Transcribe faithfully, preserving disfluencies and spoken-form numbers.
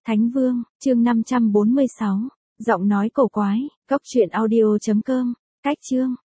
Thánh Vương, chương năm trăm bốn mươi sáu. Giọng nói cổ quái, cốc truyện audio chấm com. Cách chương.